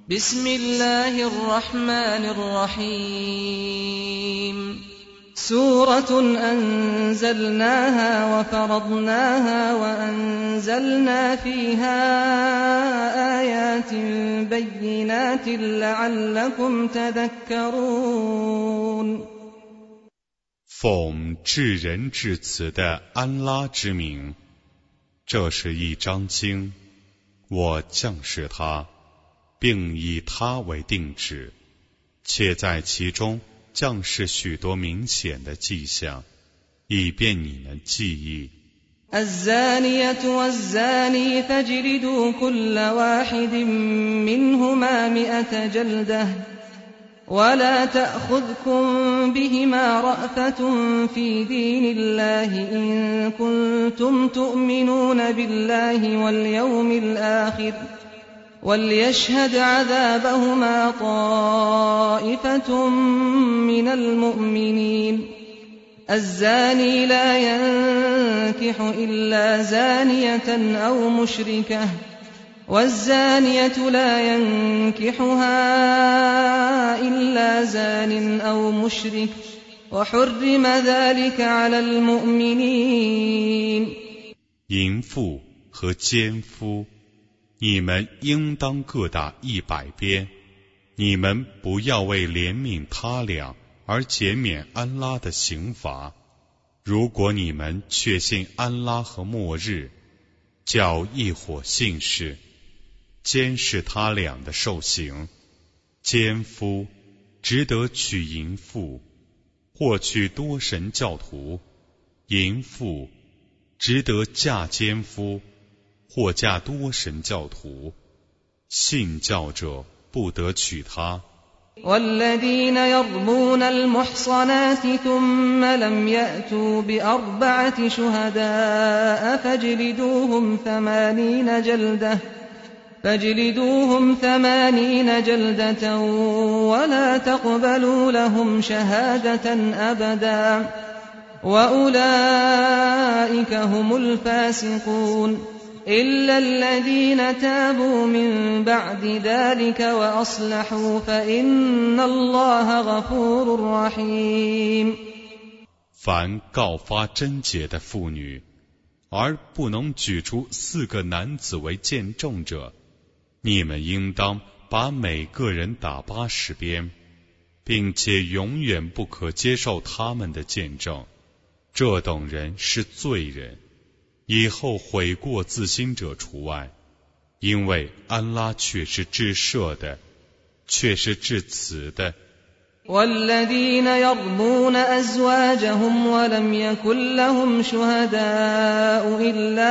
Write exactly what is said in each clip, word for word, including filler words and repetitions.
بسم الله الرحمن الرحيم سورة أنزلناها وفرضناها وأنزلنا فيها آيات بينات لعلكم تذكرون 奉至仁至慈的安拉之名，这是一章经，我降示它，并以它为定旨，且在其中降示许多明显的迹象，以便你们记忆。 الزانية والزاني فاجلدوا كل واحد منهما مئة جلدة ولا تأخذكم بهما رأفة في دين الله إن كنتم تؤمنون بالله واليوم الآخر وليشهد عذابهما طائفة من المؤمنين الزاني لا ينكح إلا زانية أو مشركة والزانية لا ينكحها إلا زان أو مشرك وحرم ذلك على المؤمنين 淫妇和奸夫，你们应当各打一百鞭，你们不要为怜悯他俩而减免安拉的刑罚。如果你们确信安拉和末日，叫一伙信士监视他俩的受刑。奸夫只得娶淫妇，或娶多神教徒；淫妇只得嫁奸夫，或嫁多神教徒。信教者不得娶她。 والذين يرمون المحصنات ثم لم يأتوا بأربعة شهداء فاجلدوهم ثمانين جلدة فاجلدوهم ثمانين جلدة ولا تقبلوا لهم شهادة أبدا وأولئك هم الفاسقون إلا الذين تابوا من بعد ذلك وأصلحوا فإن الله غفور رحيم 凡告发贞洁的妇女，而不能举出四个男子为见证者，你们应当把每个人打八十鞭，并且永远不可接受他们的见证。这等人是罪人，以后悔过自新者除外，因为安拉却是至赦的，却是至慈的。 والذين يرمون أزواجهم ولم يكن لهم شهداء إلا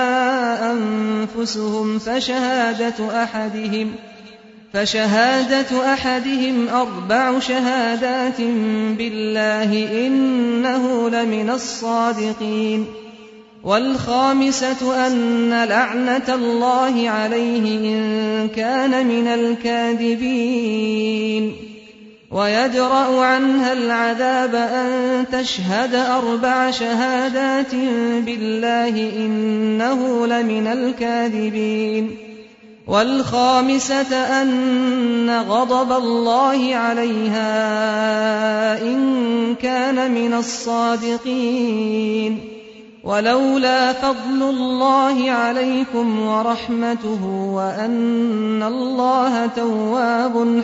أنفسهم فشهادة أحدهم فشهادة أحدهم أربع شهادات بالله إنه لمن الصادقين والخامسة أن لعنة الله عليه إن كان من الكاذبين ويدرأ عنها العذاب أن تشهد أربع شهادات بالله إنه لمن الكاذبين والخامسة أن غضب الله عليها إن كان من الصادقين ولولا فضل الله عليكم ورحمته وأن الله تواب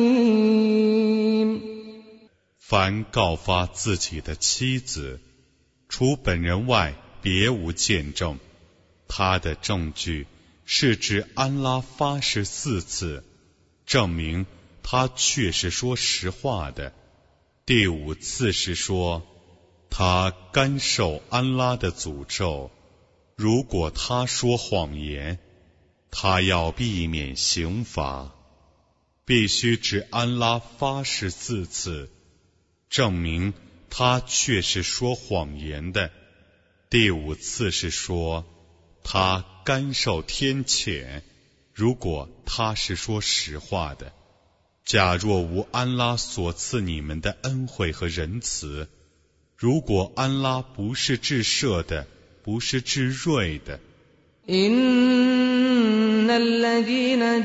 حكيم 凡告发自己的妻子，除本人外别无见证，他的证据是指安拉发誓四次，证明他确是说实话的。第五次是说他甘受安拉的诅咒，如果他说谎言，他要避免刑罚。必须指安拉发誓四次，证明他确是说谎言的。第五次是说他甘受天谴，如果他是说实话的。假若无安拉所赐你们的恩惠和仁慈，如果安拉不是至赦的，不是至睿的， إن إن الذين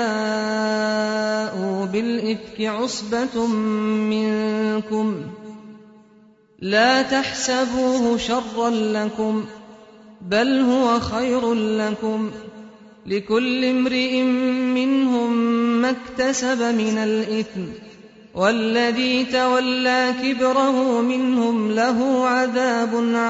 جاءوا بالإفك عصبة منكم لا تحسبوه شرا لكم بل هو خير لكم لكل امرئ منهم ما اكتسب من الإثم والذي تولى كبره منهم له عذاب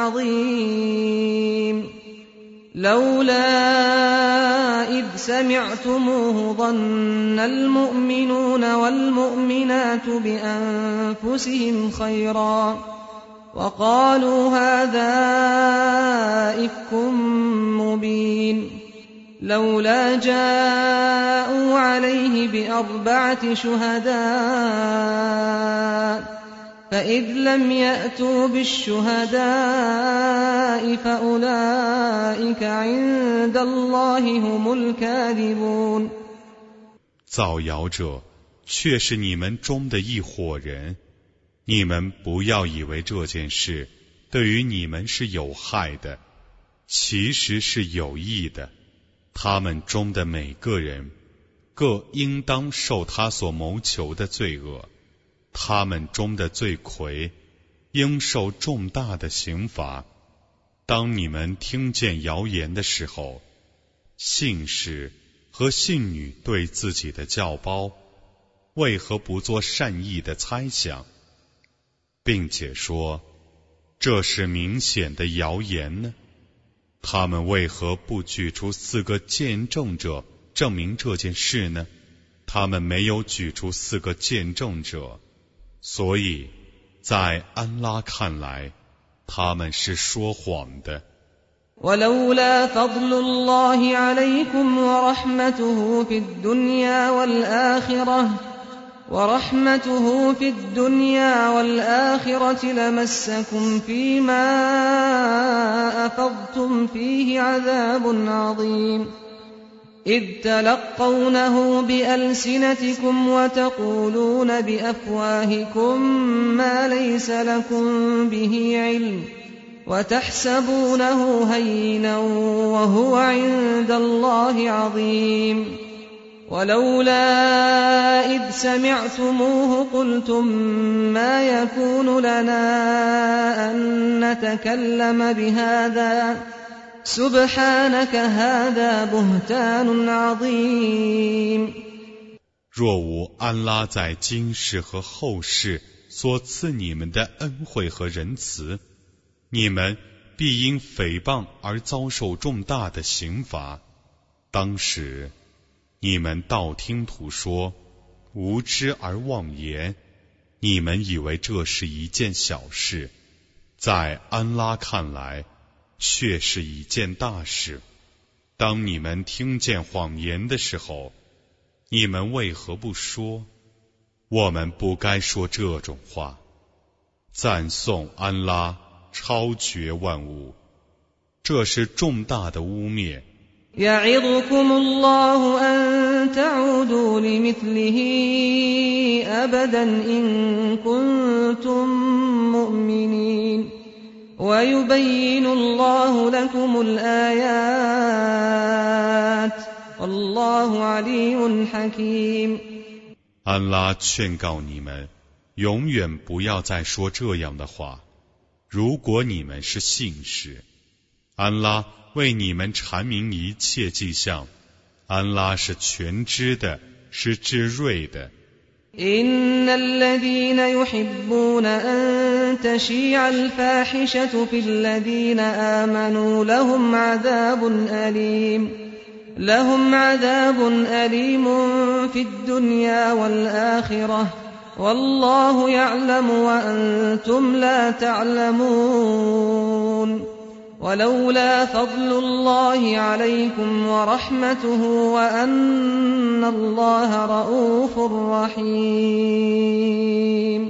عظيم لولا إذ سمعتموه ظن المؤمنون والمؤمنات بأنفسهم خيرا وقالوا هذا إفك مبين لولا جاءوا عليه بأربعة شهداء فإذ لم يأتوا بالشهداء فأولئك عند الله هم الكاذبون。 造谣者却是你们中的一伙人，你们不要以为这件事对于你们是有害的，其实是有益的。他们中的每个人各应当受他所谋求的罪恶，他们中的罪魁应受重大的刑罚。当你们听见谣言的时候，信士和信女对自己的教胞为何不做善意的猜想，并且说这是明显的谣言呢？他们为何不举出四个见证者证明这件事呢？他们没有举出四个见证者，所以在安拉看来，他们是说谎的。 ولولا فضل الله عليكم ورحمته في الدنيا والآخرة ورحمته في الدنيا والآخرة لمسكم فيما أفضتم فيه عذاب عظيم إذ تلقونه بألسنتكم وتقولون بأفواهكم ما ليس لكم به علم وتحسبونه هينا وهو عند الله عظيم ولولا إذ سمعتموه قلتم ما يكون لنا أن نتكلم بهذا سبحانك هذا بهتان عظيم。 若无安拉在今世和后世所赐你们的恩惠和仁慈，你们必因诽谤而遭受重大的刑罚。当时你们道听途说，无知而妄言，你们以为这是一件小事，在安拉看来却是一件大事。当你们听见谎言的时候，你们为何不说我们不该说这种话？赞颂安拉超绝万物，这是重大的污蔑。 يعظكم الله أن تعودوا لمثله أبدا إن كنتم مؤمنين ويبين الله لكم الآيات والله عليم حكيم。 安拉劝告你们，永远不要再说这样的话。如果你们是信士，安拉为你们阐明一切迹象，安拉是全知的，是智慧的。 إن الذين يحبون أن تشيع الفاحشة في الذين آمنوا لهم عذاب أليم لهم عذاب أليم في الدنيا والآخرة والله يعلم وأنتم لا تعلمون ولولا فضل الله عليكم ورحمته وأن الله رؤوف رحيم。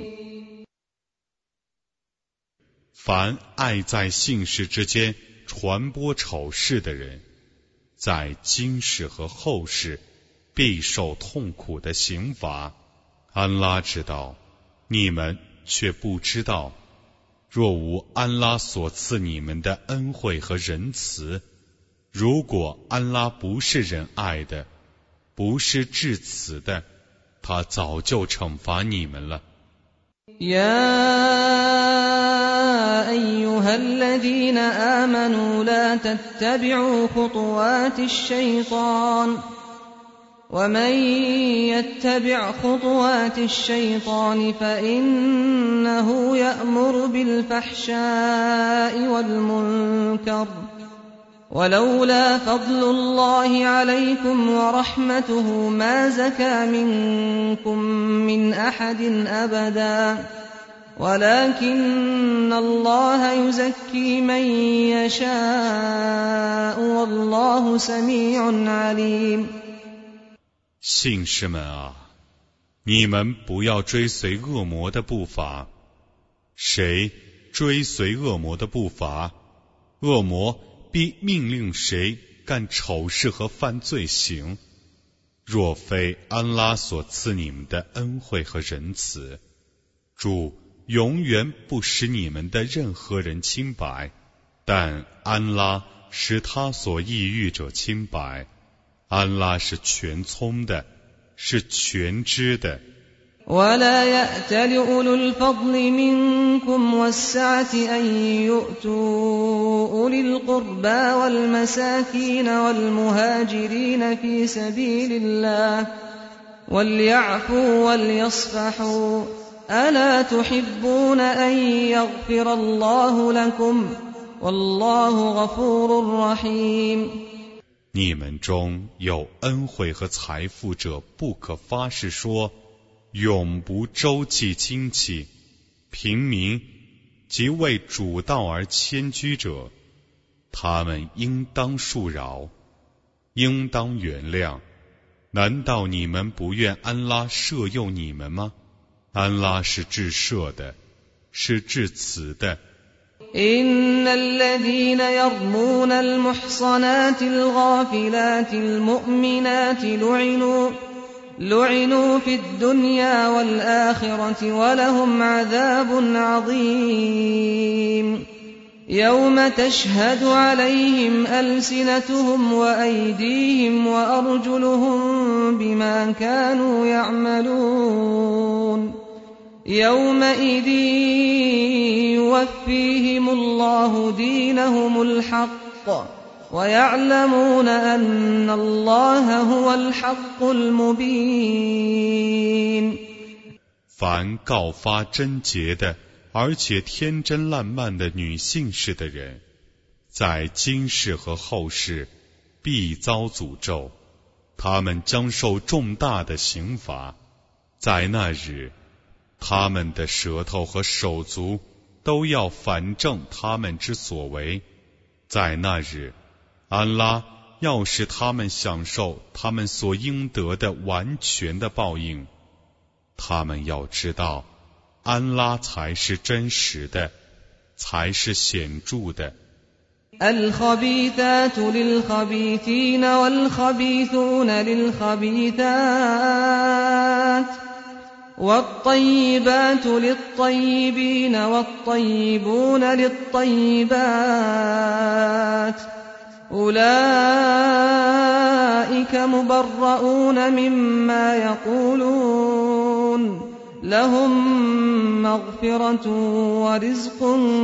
凡爱在信士之间传播丑事的人，在今世和后世必受痛苦的刑罚。安拉知道，你们却不知道。若无安拉所赐你们的恩惠和仁慈， 如果安拉不是仁爱的，不是至慈的，他早就惩罚你们了。 يا أيها الذين آمنوا لا تتبعوا خطوات الشيطان ومن يتبع خطوات الشيطان فإنه يأمر بالفحشاء والمنكر ولولا فضل الله عليكم ورحمته ما زكى منكم من أحد أبدا ولكن الله يزكي من يشاء والله سميع عليم。 信士们啊，你们不要追随恶魔的步伐。谁追随恶魔的步伐，恶魔必命令谁干丑事和犯罪行。若非安拉所赐你们的恩惠和仁慈，主永远不使你们的任何人清白，但安拉使他所抑郁者清白。安拉是全聪的，是全知的。 ولا يأتل أولو الفضل منكم والسعة أن يؤتوا أولي القربى والمساكين والمهاجرين في سبيل الله وليعفوا وليصفحوا ألا تحبون أن يغفر الله لكم والله غفور رحيم。 你们中有恩惠和财富者，不可发誓说永不周济亲戚、平民及为主道而迁居者，他们应当恕饶，应当原谅。难道你们不愿安拉赦宥你们吗？安拉是至赦的，是至慈的。 إن الذين يرمون المحصنات الغافلات المؤمنات لعنوا لعنوا في الدنيا والآخرة ولهم عذاب عظيم يوم تشهد عليهم ألسنتهم وأيديهم وأرجلهم بما كانوا يعملون يومئذ يوفيهم الله دينهم الحق ويعلمون أن الله هو الحق المبين。 凡告发贞洁的，而且天真烂漫的女性士的人，在今世和后世必遭诅咒，他们将受重大的刑罚。在那日，他们的舌头和手足都要反证他们之所为。在那日，安拉要使他们享受他们所应得的完全的报应。他们要知道，安拉才是真实的，才是显著的。 الخبيثات للخبيثين والخبيثون للخبيثات والطيبات للطيبين والطيبون للطيبات أولئك مبرؤون مما يقولون لهم مغفرة ورزق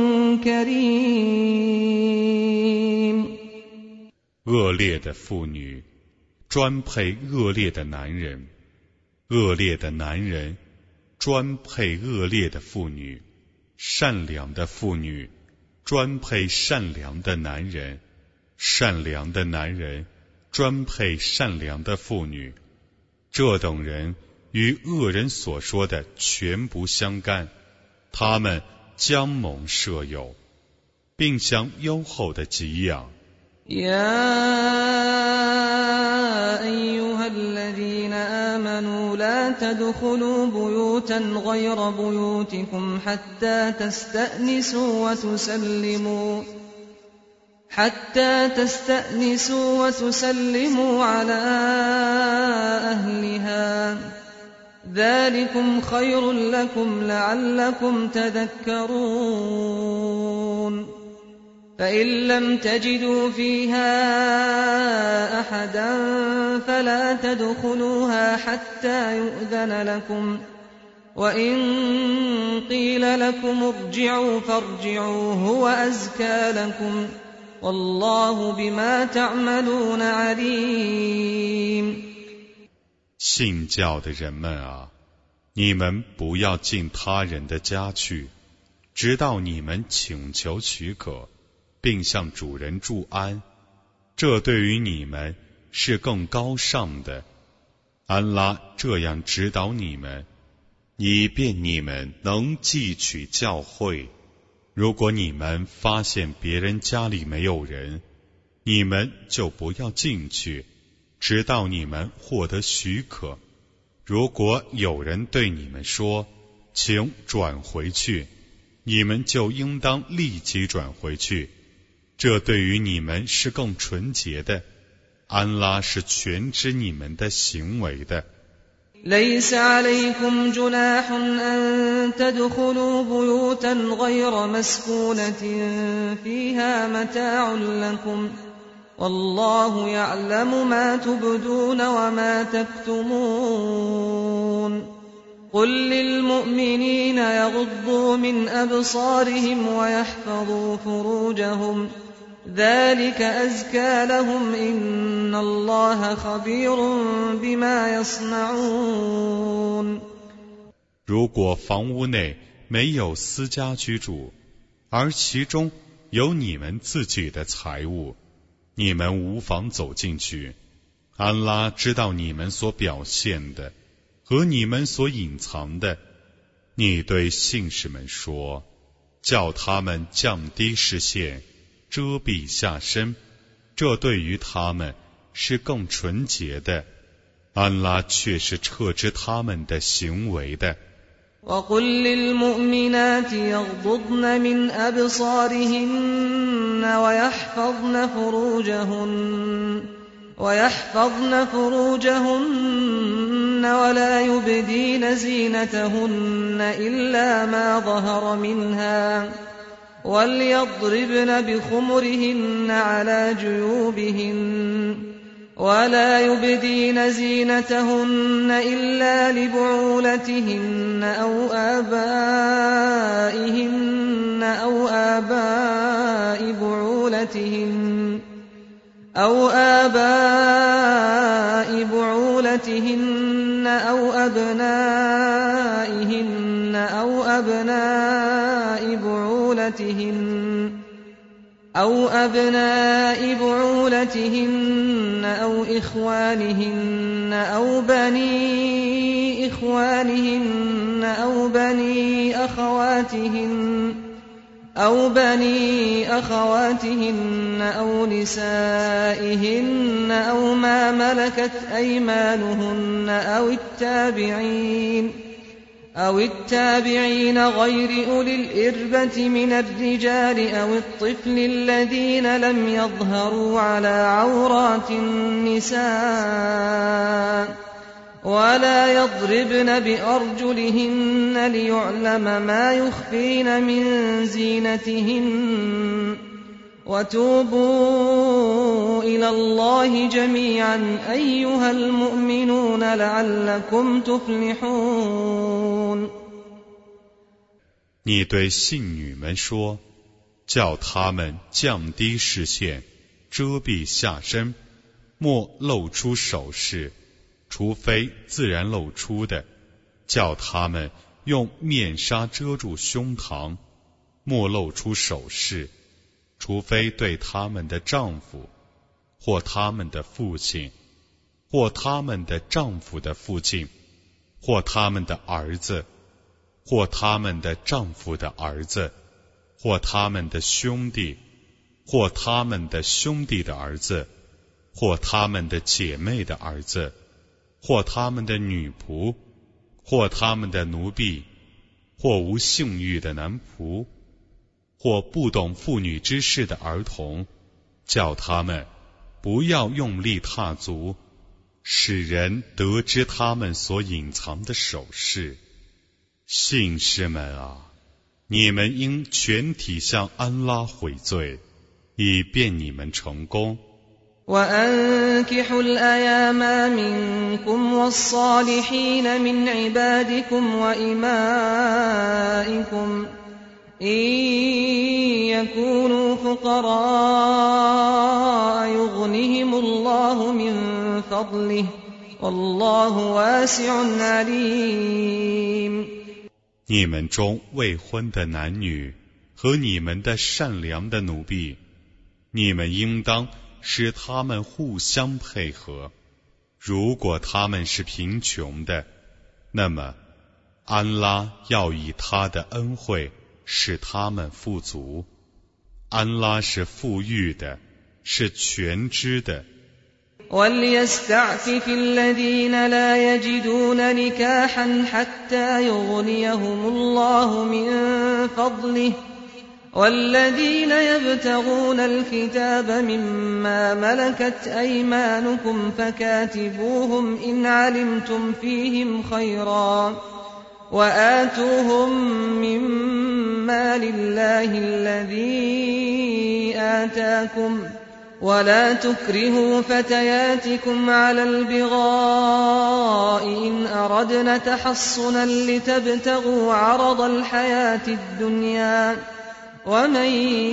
كريم。 恶劣的妇女专配恶劣的男人，恶劣的男人专配恶劣的妇女，善良的妇女专配善良的男人，善良的男人专配善良的妇女。这等人与恶人所说的全不相干，他们将蒙赦宥，并享优厚的给养。 يا أيها الذين آمنوا لا تدخلوا بيوتا غير بيوتكم حتى تستأنسوا وتسلموا حتى تستأنسوا وتسلموا على أهلها ذلكم خير لكم لعلكم تذكرون فإن لم تجدوا فيها أحدا فلا تدخلوها حتى يؤذن لكم وإن قيل لكم ارجعوا فارجعوا هو أزكى لكم والله بما تعملون عليم。 信教的人们啊，你们不要进他人的家去，直到你们请求许可，并向主人祝安，这对于你们是更高尚的。安拉这样指导你们，以便你们能汲取教诲。如果你们发现别人家里没有人，你们就不要进去，直到你们获得许可。如果有人对你们说，请转回去，你们就应当立即转回去，这对于你们是更纯洁的。安拉是全知你们的行为的。 ليس عليكم جناح أن تدخلوا بيوتا غير مسكونة فيها متاع لكم والله يعلم ما تبدون وما تكتمون قل للمؤمنين يغضوا من أبصارهم ويحفظوا فروجهم ذلك أزكى لهم إن الله خبير بما يصنعون。 如果房屋内没有私家居住，而其中有你们自己的财物，你们无妨走进去。安拉知道你们所表现的和你们所隐藏的。你对信士们说，叫他们降低视线，遮蔽下身，这对于他们是更纯洁的。安拉却是彻知他们的行为的。 وقل للمؤمنات يغضضن من أبصارهن ويحفظن فروجهن ويحفظن فروجهن ولا يبدين زينتهن إلا ما ظهر منها وليضربن بخمرهن على جيوبهن ولا يبدين زينتهن إلا لبعولتهن أو آبائهن أو آباء بعولتهن أو آباء بعولتهن أو أبنائهن أو أبناء بعولتهن أو أبناء بعولتهن أو إخوانهن أو بني إخوانهن أو بني أخواتهن أو بني أخواتهن أو نسائهن أو ما ملكت أيمانهن أو التابعين أو التابعين غير أولي الإربة من الرجال أو الطفل الذين لم يظهروا على عورات النساء ولا يضربن بأرجلهن ليعلم ما يخفين من زينتهن وتوبوا إلى الله جميعا أيها المؤمنون لعلكم تفلحون。 你对信女们说，叫她们降低视线，遮蔽下身，莫露出首饰，除非自然露出的，叫她们用面纱遮住胸膛，莫露出首饰，除非对他们的丈夫，或他们的父亲，或他们的丈夫的父亲，或他们的儿子，或他们的丈夫的儿子，或他们的兄弟，或他们的兄弟的儿子，或他们的姐妹的儿子，或他们的女仆，或他们的奴婢，或无性欲的男仆，或不懂妇女之事的儿童，叫他们不要用力踏足，使人得知他们所隐藏的首饰。信士们啊，你们应全体向安拉悔罪， 以便你们成功。 وأنكحوا الأيام منكم والصالحين من عبادكم وإمائكم إن يكونوا فقراء يغنهم الله من فضله والله واسع عليم。 你们中未婚的男女和你们的善良的奴婢，你们应当使他们互相配合。如果他们是贫穷的，那么安拉要以他的恩惠使他们富足。安拉是富裕的，是全知的。 وَلْيَسْتَعْفِفِ الَّذِينَ لَا يَجِدُونَ نِكَاحًا حَتَّى يُغْنِيَهُمُ اللَّهُ مِنْ فَضْلِهِ وَالَّذِينَ يَبْتَغُونَ الْكِتَابَ مِمَّا مَلَكَتْ أَيْمَانُكُمْ فَكَاتِبُوهُمْ إِنْ عَلِمْتُمْ فِيهِمْ خَيْرًا وَآتُوهُمْ مِمَّا لِلَّهِ الَّذِي آتَاكُمْ ولا تكرهوا فتياتكم على البغاء إن أردنا تحصنا لتبتغوا عرض الحياة الدنيا ومن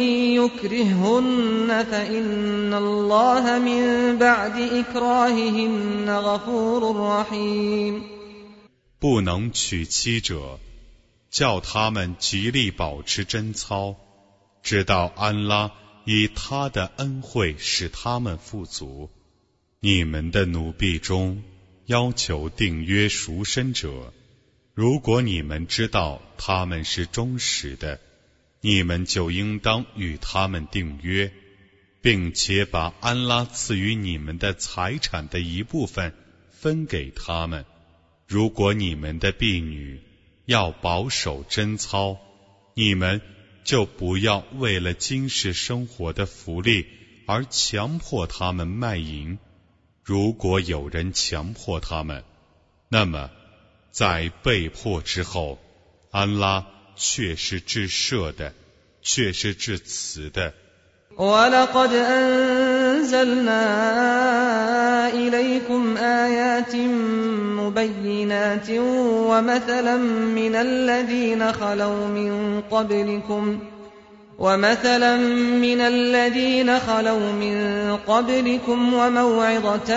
يكرههن فإن الله من بعد إكراههن غفور رحيم。 不能娶妻者，叫他们极力保持贞操，直到安拉以他的恩惠使他们富足。你们的奴婢中要求订约赎身者，如果你们知道他们是忠实的，你们就应当与他们订约，并且把安拉赐予你们的财产的一部分分给他们。如果你们的婢女要保守贞操，你们就不要为了今世生活的福利而强迫他们卖淫。如果有人强迫他们，那么在被迫之后，安拉却是至赦的，却是至慈的。 وَلَقَدْ أَنزَلْنَا إِلَيْكُمْ آيَاتٍ مُبَيِّنَاتٍ وَمَثَلًا مِنَ الَّذِينَ خَلَوْا مِن قَبْلِكُمْ وَمَثَلًا مِنَ الَّذِينَ خَلَوْا مِن قَبْلِكُمْ وَمَوْعِظَةً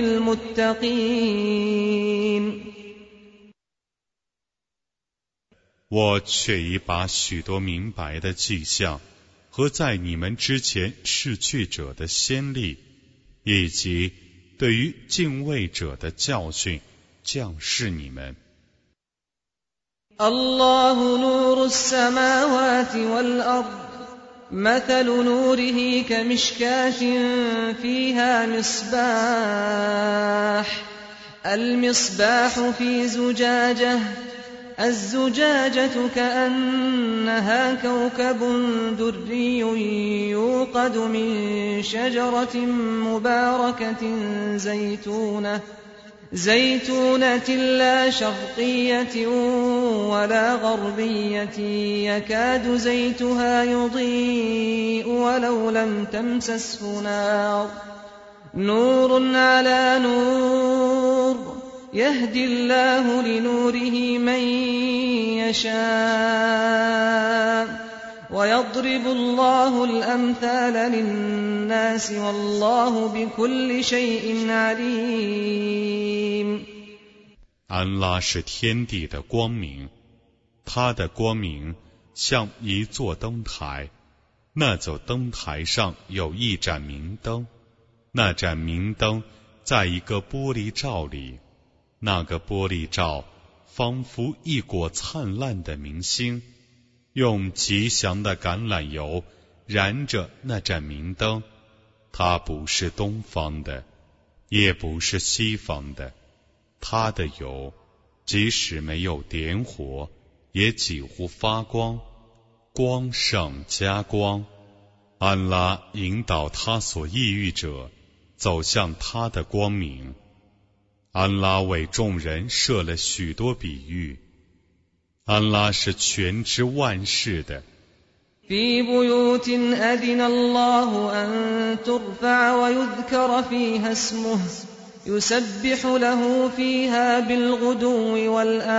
لِلْمُتَّقِينَ。 我却已把许多明白的迹象和在你们之前逝去者的先例，以及对于敬畏者的教训降示你们。 الله نور السماوات والأرض مثل نوره كمشكاة فيها مصباح المصباح في زجاجة الزجاجة كأنها كوكب دري يوقد من شجرة مباركة زيتونة زيتونة لا شرقية ولا غربية يكاد زيتها يضيء ولو لم تمسسه نار نور على نور يهدي الله لنوره من يشاء ويضرب الله الأمثال للناس والله بكل شيء عليم。 安拉是天地的光明，他的光明像一座灯台，那座灯台上有一盏明灯，那盏明灯在一个玻璃罩里，那个玻璃罩仿佛一果灿烂的明星，用吉祥的橄榄油燃着那盏明灯。它不是东方的，也不是西方的，它的油即使没有点火，也几乎发光，光上加光。安拉引导他所抑郁者走向他的光明。安拉为众人设了许多比喻，安拉是全知万事的。 في بيوت أذن الله أن ترفع ويذكر فيها اسمه يسبح له فيها بالغدو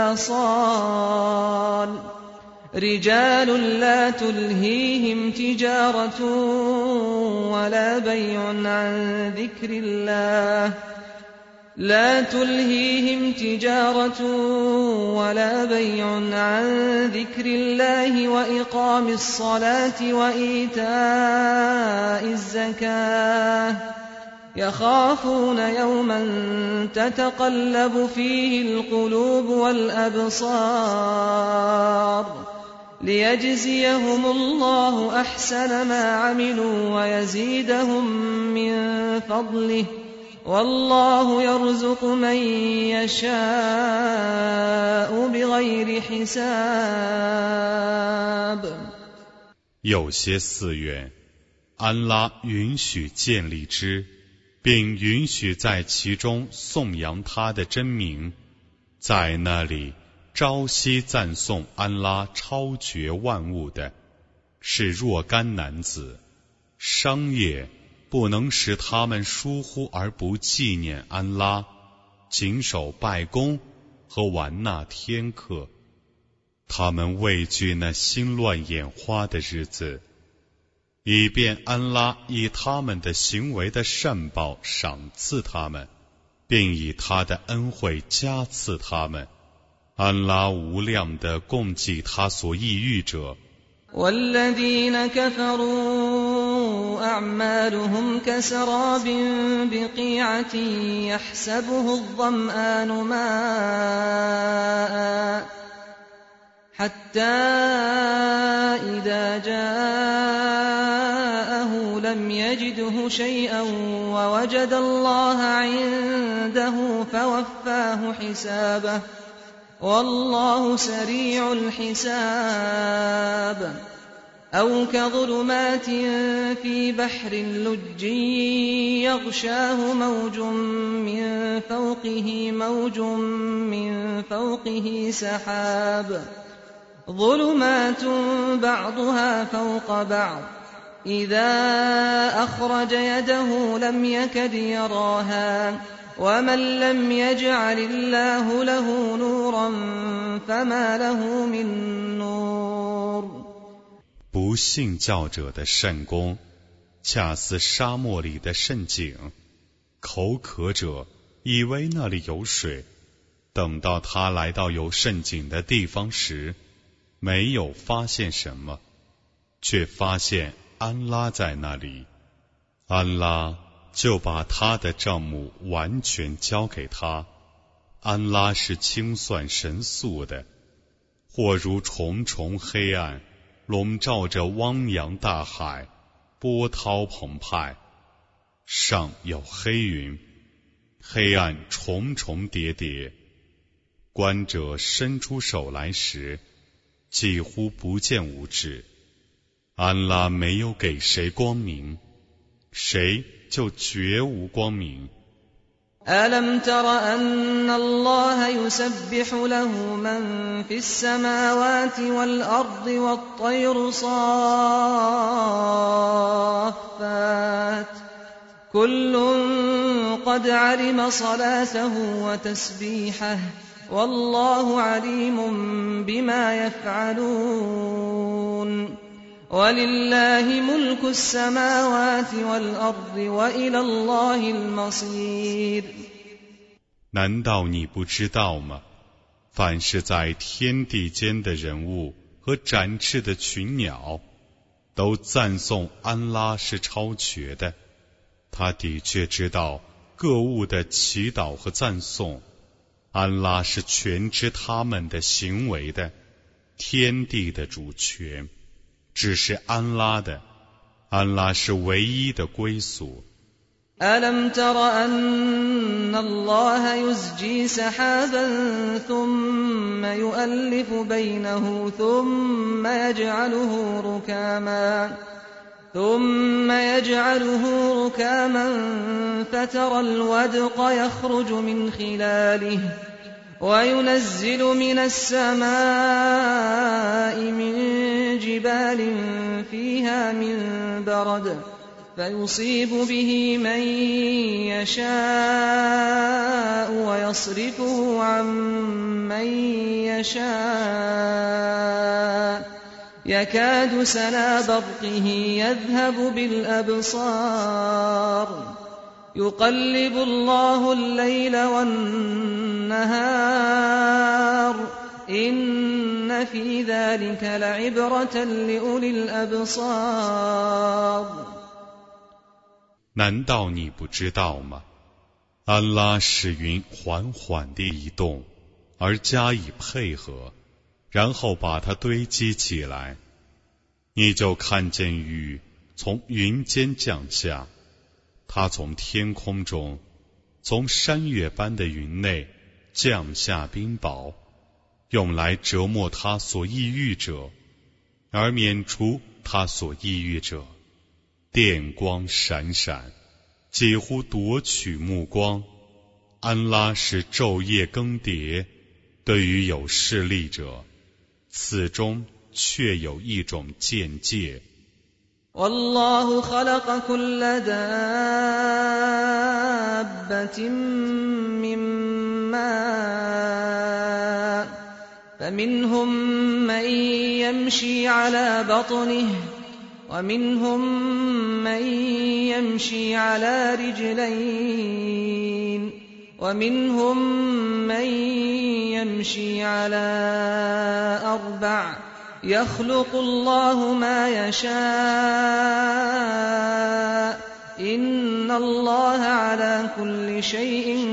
والآصال رجال لا تلهيهم تجارة ولا بيع عن ذكر الله لا تلهيهم تجارة ولا بيع عن ذكر الله وإقام الصلاة وإيتاء الزكاة يخافون يوما تتقلب فيه القلوب والأبصار ليجزيهم الله أحسن ما عملوا ويزيدهم من فضله والله يرزق من يشاء بغير حساب。 有些寺院，安拉允许建立之，并允许在其中颂扬他的真名，在那里朝夕赞颂安拉超绝万物的，是若干男子。商业不能使他们疏忽而不纪念安拉，谨守拜功和玩纳天课。他们畏惧那心乱眼花的日子，以便安拉以他们的行为的善报赏赐他们，并以他的恩惠加赐他们。安拉无量的供给他所抑郁者。 والذين كفروا أعمالهم كسراب بقيعة يحسبه الظمآن ماء حتى إذا جاءه لم يجده شيئا ووجد الله عنده فوفاه حسابه والله سريع الحساب أو كظلمات في بحر لج يغشاه موج من فوقه موج من فوقه سحاب ظلمات بعضها فوق بعض إذا أخرج يده لم يكد يراها ومن لم يجعل الله له نورا فما له من نور。 不信教者的圣功，恰似沙漠里的圣井。口渴者以为那里有水，等到他来到有圣井的地方时，没有发现什么，却发现安拉在那里。安拉就把他的账目完全交给他。安拉是清算神速的。或如重重黑暗笼罩着汪洋大海，波涛澎湃，上有黑云，黑暗重重叠叠。观者伸出手来时，几乎不见五指。安拉没有给谁光明，谁就绝无光明。 ألم تر أن الله يسبح له من في السماوات والأرض والطير صافات كل قد علم صلاته وتسبيحه والله عليم بما يفعلون ولله ملك السماوات والأرض وإلى الله المصير。 难道你不知道吗？凡是在天地间的人物和展翅的群鸟，都赞颂安拉是超绝的。他的确知道各物的祈祷和赞颂，安拉是全知他们的行为的，天地的主权只是安拉的，安拉是唯一的归宿。 ألم تر أن الله يزجي سحابا ثم يؤلف بينه ثم يجعله ركاما ثم يجعله ركاما فترى الودق يخرج من خلاله وينزل من السماء من جبال فيها من برد فيصيب به من يشاء ويصرفه عن من يشاء يكاد سنا برقه يذهب بالأبصار يقلب الله الليل والنهار إن في ذلك لعبرة لأولي الأبصار 难道你不知道吗？安拉使云缓缓地移动，而加以配合，然后把它堆积起来，你就看见雨从云间降下，它从天空中，从山岳般的云内降下冰雹，用来折磨他所抑郁者，而免除他所抑郁者。电光闪闪，几乎夺取目光。安拉是昼夜更迭，对于有势力者，此中确有一种见解。 والله خلق كل دابة من ماء فمنهم من يمشي على بطنه ومنهم من يمشي على رجلين ومنهم من يمشي على أربع يخلق الله ما يشاء إن الله على كل شيء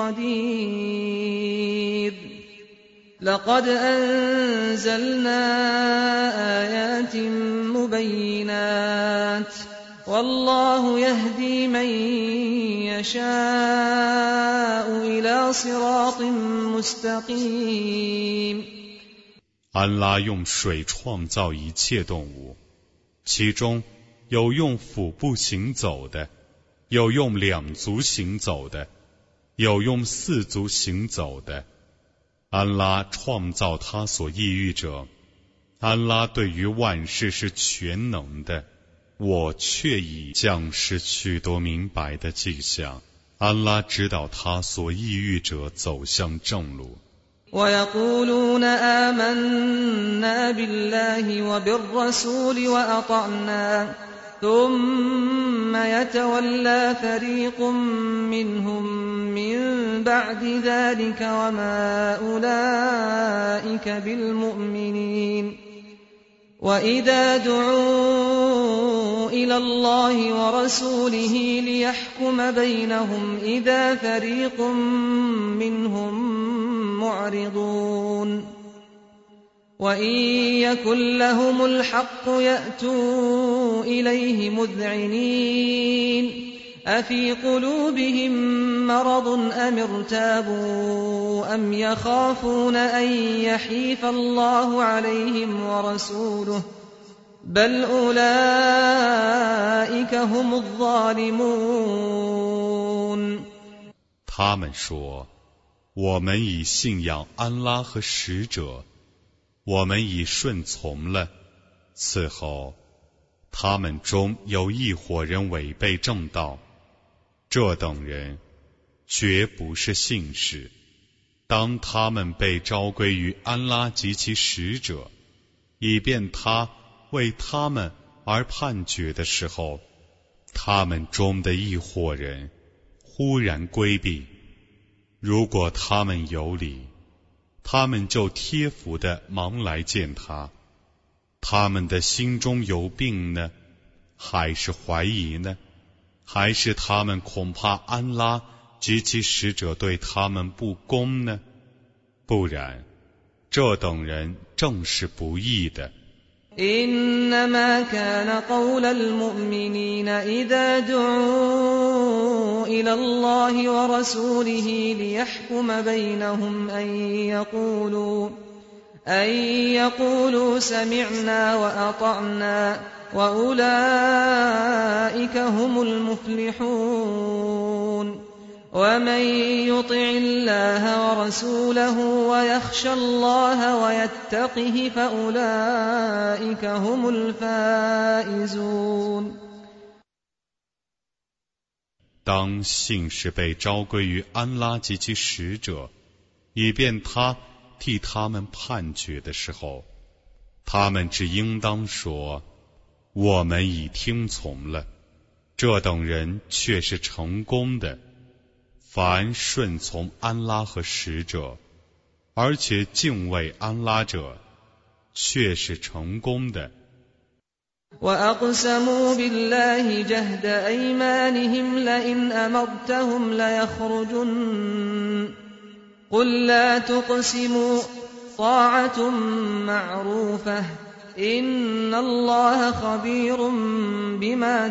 قدير لقد أنزلنا آيات مبينات والله يهدي من يشاء إلى صراط مستقيم 安拉用水创造一切动物，其中有用腹部行走的，有用两足行走的，有用四足行走的。安拉创造他所抑郁者，安拉对于万事是全能的。我却已降示许多明白的迹象，安拉指导他所抑郁者走向正路。 ويقولون آمنا بالله وبالرسول وأطعنا ثم يتولى فريق منهم من بعد ذلك وما أولئك بالمؤمنين وإذا دعوا إلى الله ورسوله ليحكم بينهم إذا فريق منهم معرضون وإن يكن لهم الحق يأتوا إليه مذعنين أفي قلوبهم مرض أم ارتابوا أم يخافون أن يحيف الله عليهم ورسوله بل أولئك هم الظالمون 他们说，我们已信仰安拉和使者，我们已顺从了。此后，他们中有一伙人违背正道，这等人绝不是信士。当他们被召归于安拉及其使者，以便他为他们而判决的时候，他们中的一伙人忽然规避。如果他们有理，他们就贴服地忙来见他。他们的心中有病呢，还是怀疑呢？还是他们恐怕安拉及其使者对他们不公呢？不然，这等人正是不义的。 إنما كان قول المؤمنين إذا دعوا إلى الله ورسوله ليحكم بينهم أن يقولوا أن يقولوا سمعنا وأطعنا وأولئك هم المفلحون ومن يطع الله ورسوله ويخش الله ويتقه فأولئك هم الفائزون。 当信是被召归于安拉及其使者，以便他替他们判决的时候，他们只应当说：我们已听从了。这等人却是成功的。凡顺从安拉和使者，而且敬畏安拉者，却是成功的。 وأقسموا بالله جهد أيمانهم لئن أمرتهم ليخرجن قل لا تقسموا طاعة معروفة إن الله خبير بما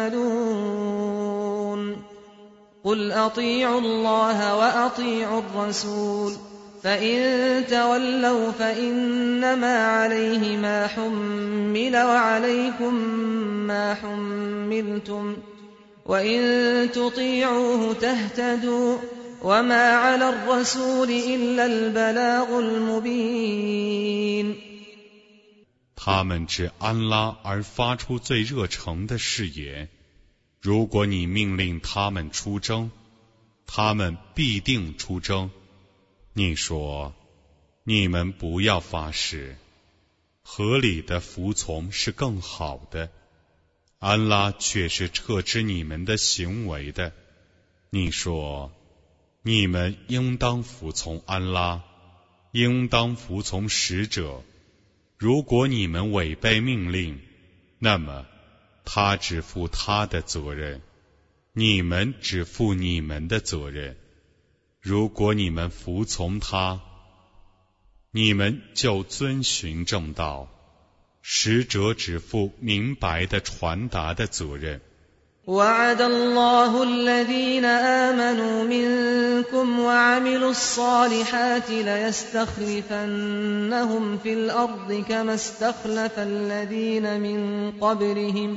تعملون قل أطيعوا الله وأطيعوا الرسول فإن تولوا فإنما عليه ما حمل وعليكم ما حملتم وإن تطيعوه تهتدوا وما على الرسول إلا البلاغ المبين。 他们指安拉而发出最热诚的誓言，如果你命令他们出征，他们必定出征。你说，你们不要发誓，合理的服从是更好的。安拉却是撤知你们的行为的。你说，你们应当服从安拉，应当服从使者。如果你们违背命令，那么他只负他的责任，你们只负你们的责任。如果你们服从他，你们就遵循正道，使者只负明白的传达的责任。 وعد الله الذين آمنوا منكم وعملوا الصالحات ليستخلفنهم في الأرض كما استخلف الذين من قبلهم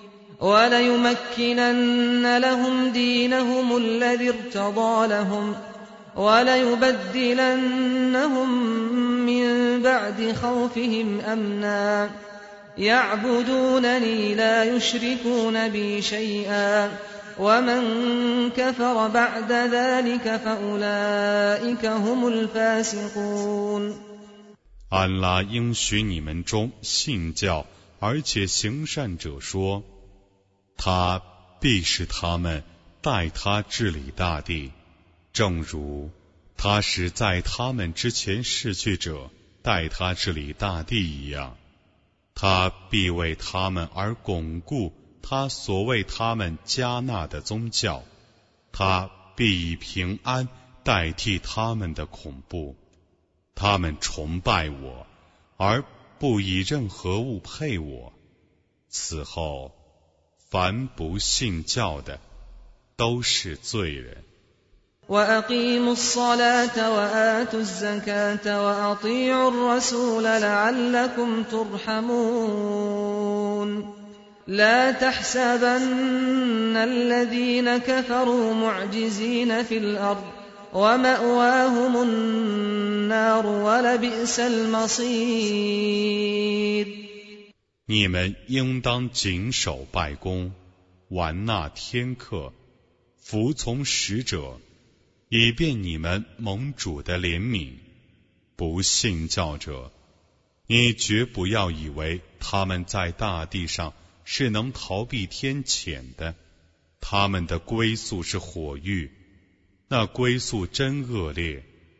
وليمكنن لهم دينهم الذي ارتضى لهم وليبدلنهم من بعد خوفهم أمنا يعبدونني لا يشركون بي شيئا ومن كفر بعد ذلك فأولئك هم الفاسقون。 安拉应许你们中信教而且行善者说，他必使他们代他治理大地，正如他使在他们之前逝去者代他治理大地一样。他必为他们而巩固他所为他们加纳的宗教，他必以平安代替他们的恐怖。他们崇拜我，而不以任何物配我。此后，凡不信教的，都是罪人。 وأقيموا الصلاة وآتوا الزكاة وأطيعوا الرسول لعلكم ترحمون لا تحسبن الذين كفروا معجزين في الأرض ومأواهم النار ولبئس المصير。 你们应当谨守拜功，完纳天课，服从使者，以便你们蒙主的怜悯。不信教者，你绝不要以为他们在大地上是能逃避天谴的，他们的归宿是火狱，那归宿真恶劣。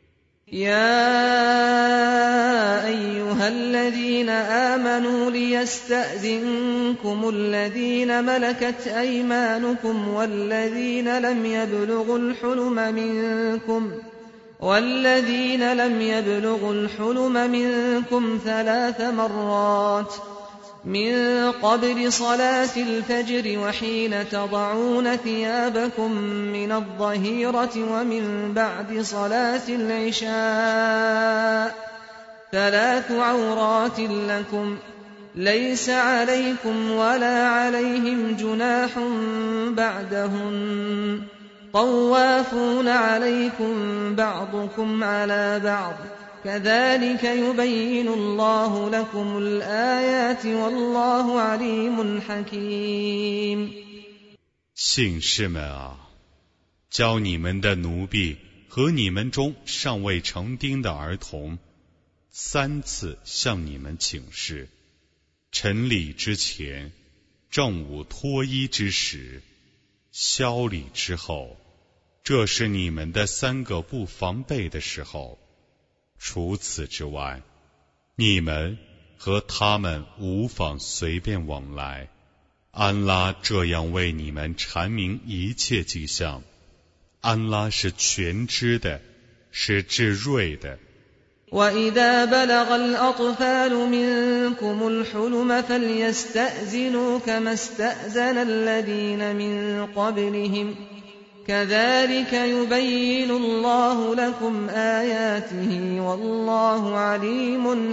يا أيها الذين آمنوا ليستأذنكم الذين ملكت أيمانكم والذين لم يبلغوا الحلم منكم والذين لم يبلغوا الحلم منكم ثلاث مرات من قبل صلاة الفجر وحين تضعون ثيابكم من الظهيرة ومن بعد صلاة العشاء ثلاث عورات لكم ليس عليكم ولا عليهم جناح بعدهن طوافون عليكم بعضكم على بعض كذلك يبين الله لكم الآيات والله عليم حكيم。 信士们啊，教你们的奴婢和你们中尚未成丁的儿童，三次向你们请示，晨礼之前，正午脱衣之时，宵礼之后，这是你们的三个不防备的时候。除此之外，你们和他们无妨随便往来。安拉这样为你们阐明一切迹象，安拉是全知的，是至睿的。 وَإِذَا بَلَغَ الْأَطْفَالُ مِنكُمُ الْحُلُمَ فَلْيَسْتَأْذِنُوا كَمَا اسْتَأْذَنَ الَّذِينَ مِن قَبْلِهِمْ كَذَلِكَ يُبَيِّنُ اللَّهُ لَكُمْ آيَاتِهِ وَاللَّهُ عَلِيمٌ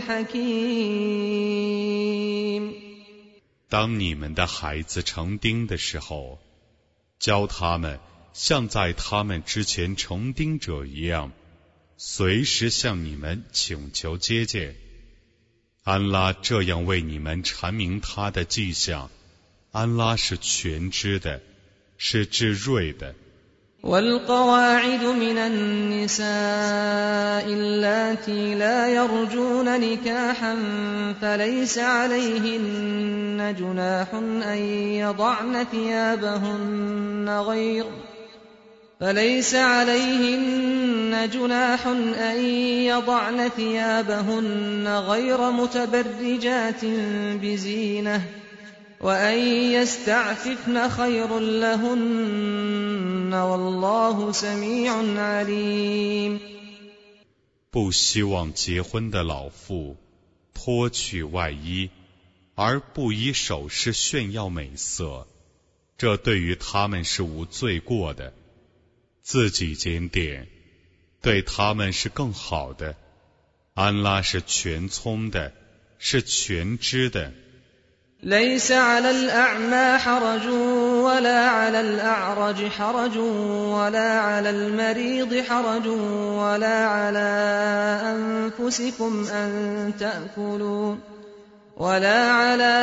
حَكِيمٌ。 当你们的孩子成丁的时候，教他们像在他们之前成丁者一样，随时向你们请求接见。安拉这样为你们阐明他的迹象，安拉是全知的，是至睿的。 والقواعد من النساء اللاتي لا يرجون نكاحا فليس عليهن جناح أن يضعن ثيابهن غير فليس عليهن جناح أن يضعن ثيابهن غير متبرجات بزينة وأن يستعففن خير لهن والله سميع عليم。 不希望结婚的老妇脱去外衣，而不以首饰炫耀美色，这对于他们是无罪过的。自己检点，对他们是更好的。安拉是全聪的，是全知的。 ليس على الأعمى حرج ولا على الأعرج حرج ولا على المريض حرج ولا على أنفسكم أن تأكلوا ولا على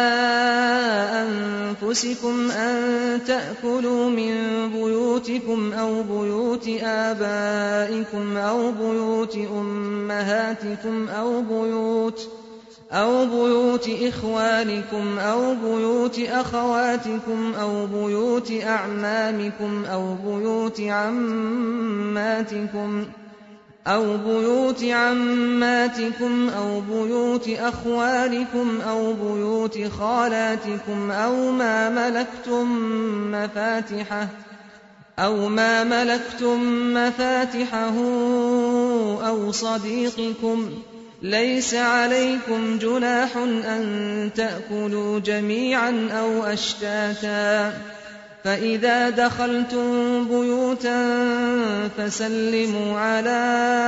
أنفسكم أن تأكلوا من بيوتكم أو بيوت آبائكم أو بيوت أمهاتكم أو بيوت أو بيوت إخوانكم أو بيوت أخواتكم أو بيوت أعمامكم أو بيوت عماتكم أو بيوت عماتكم أو بيوت أخوالكم أو بيوت خالاتكم أو ما ملكتم مفاتحه أو ما ملكتم مفاتحه أو صديقكم ليس عليكم جناح أن تأكلوا جميعا أو أشتاتا فإذا دخلتم بيوتا فسلموا على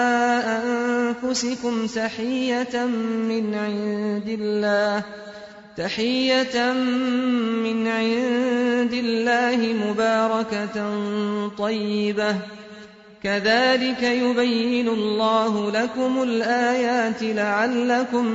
أنفسكم تحية من عند الله تحية من عند الله مباركة طيبة كذلك يبين الله لكم الآيات لعلكم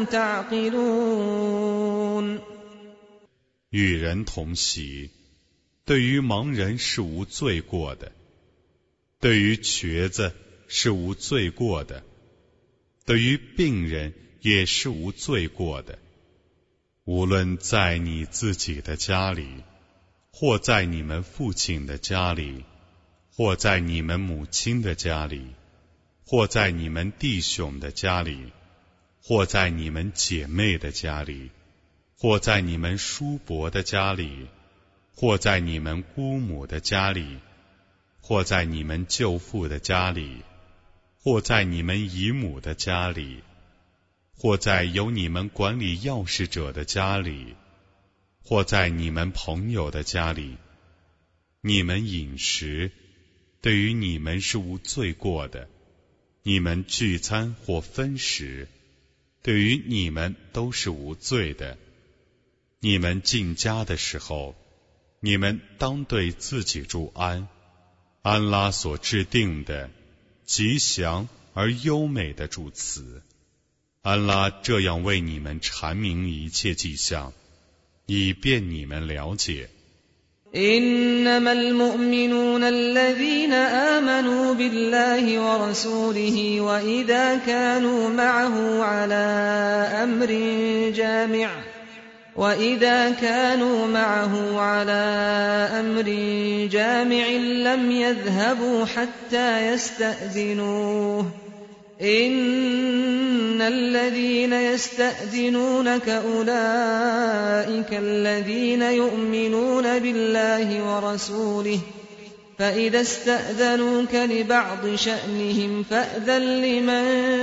تعقلون。 与人同席，对于盲人是无罪过的，对于瘸子是无罪过的，对于病人也是无罪过的。无论在你自己的家里，或在你们父亲的家里，或在你们母亲的家里，或在你们弟兄的家里，或在你们姐妹的家里，或在你们叔伯的家里，或在你们姑母的家里，或在你们舅父的家里，或在你们姨母的家里，或在由你们管理钥匙者的家里，或在你们朋友的家里，你们饮食对于你们是无罪过的，你们聚餐或分食，对于你们都是无罪的。你们进家的时候，你们当对自己祝安， 安拉所制定的吉祥而优美的祝词。安拉这样为你们阐明一切迹象，以便你们了解。 إنما المؤمنون الذين آمنوا بالله ورسوله وإذا كانوا معه على أمر جامع وإذا كانوا معه على أمر جامع لم يذهبوا حتى يستأذنوه إن الذين يستأذنونك أولئك الذين يؤمنون بالله ورسوله فإذا استأذنوك لبعض شأنهم فأذن لمن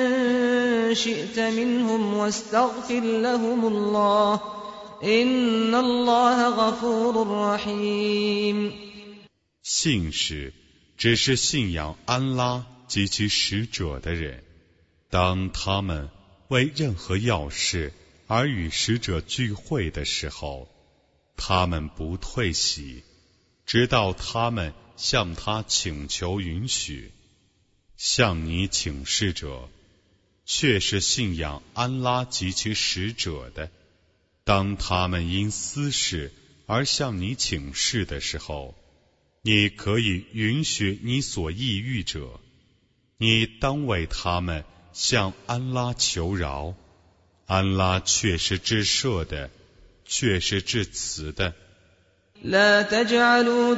شئت منهم واستغفر لهم الله إن الله غفور رحيم 信使只是信仰安拉及其使者的人，当他们为任何要事而与使者聚会的时候，他们不退席，直到他们向他请求允许。向你请示者，却是信仰安拉及其使者的，当他们因私事而向你请示的时候，你可以允许你所抑郁者，你当为他们向安拉求饶，安拉却是至赦的，却是至慈的。 لا تجعلوا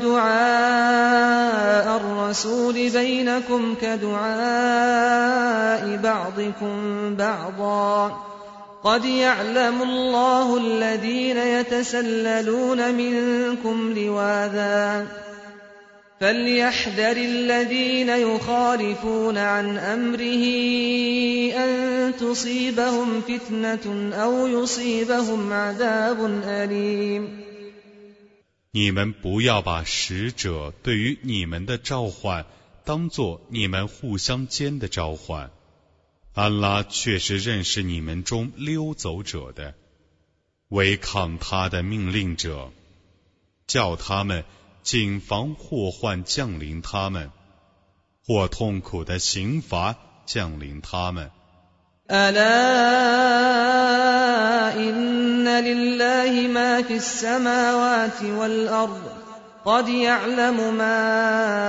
دعاء الرسول بينكم كدعاء بعضكم بعضا قد يعلم الله الذين يتسللون منكم لواذا فليحذر الذين يخالفون عن أمره أن تصيبهم فتنة أو يصيبهم عذاب أليم 你们不要把使者对于你们的召唤当作你们互相间的召唤，安拉却是认识你们中溜走者的，违抗他的命令者，叫他们谨防祸患降临他们，或痛苦的刑罚降临他们。 ألا إن لله ما في السماوات والأرض قد يعلم ما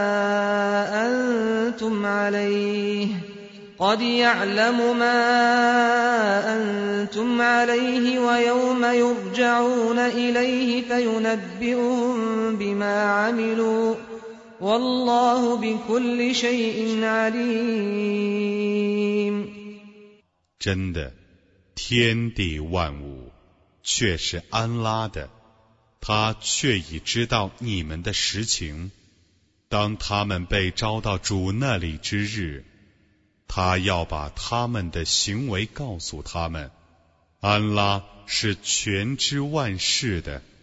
أنتم عليه قد يعلم ما أنتم عليه ويوم يرجعون إليه فينبئهم بما عملوا والله بكل شيء عليم 真的，天地万物却是安拉的，他却已知道你们的实情。当他们被招到主那里之日，他要把他们的行为告诉他们。安拉是全知万事的。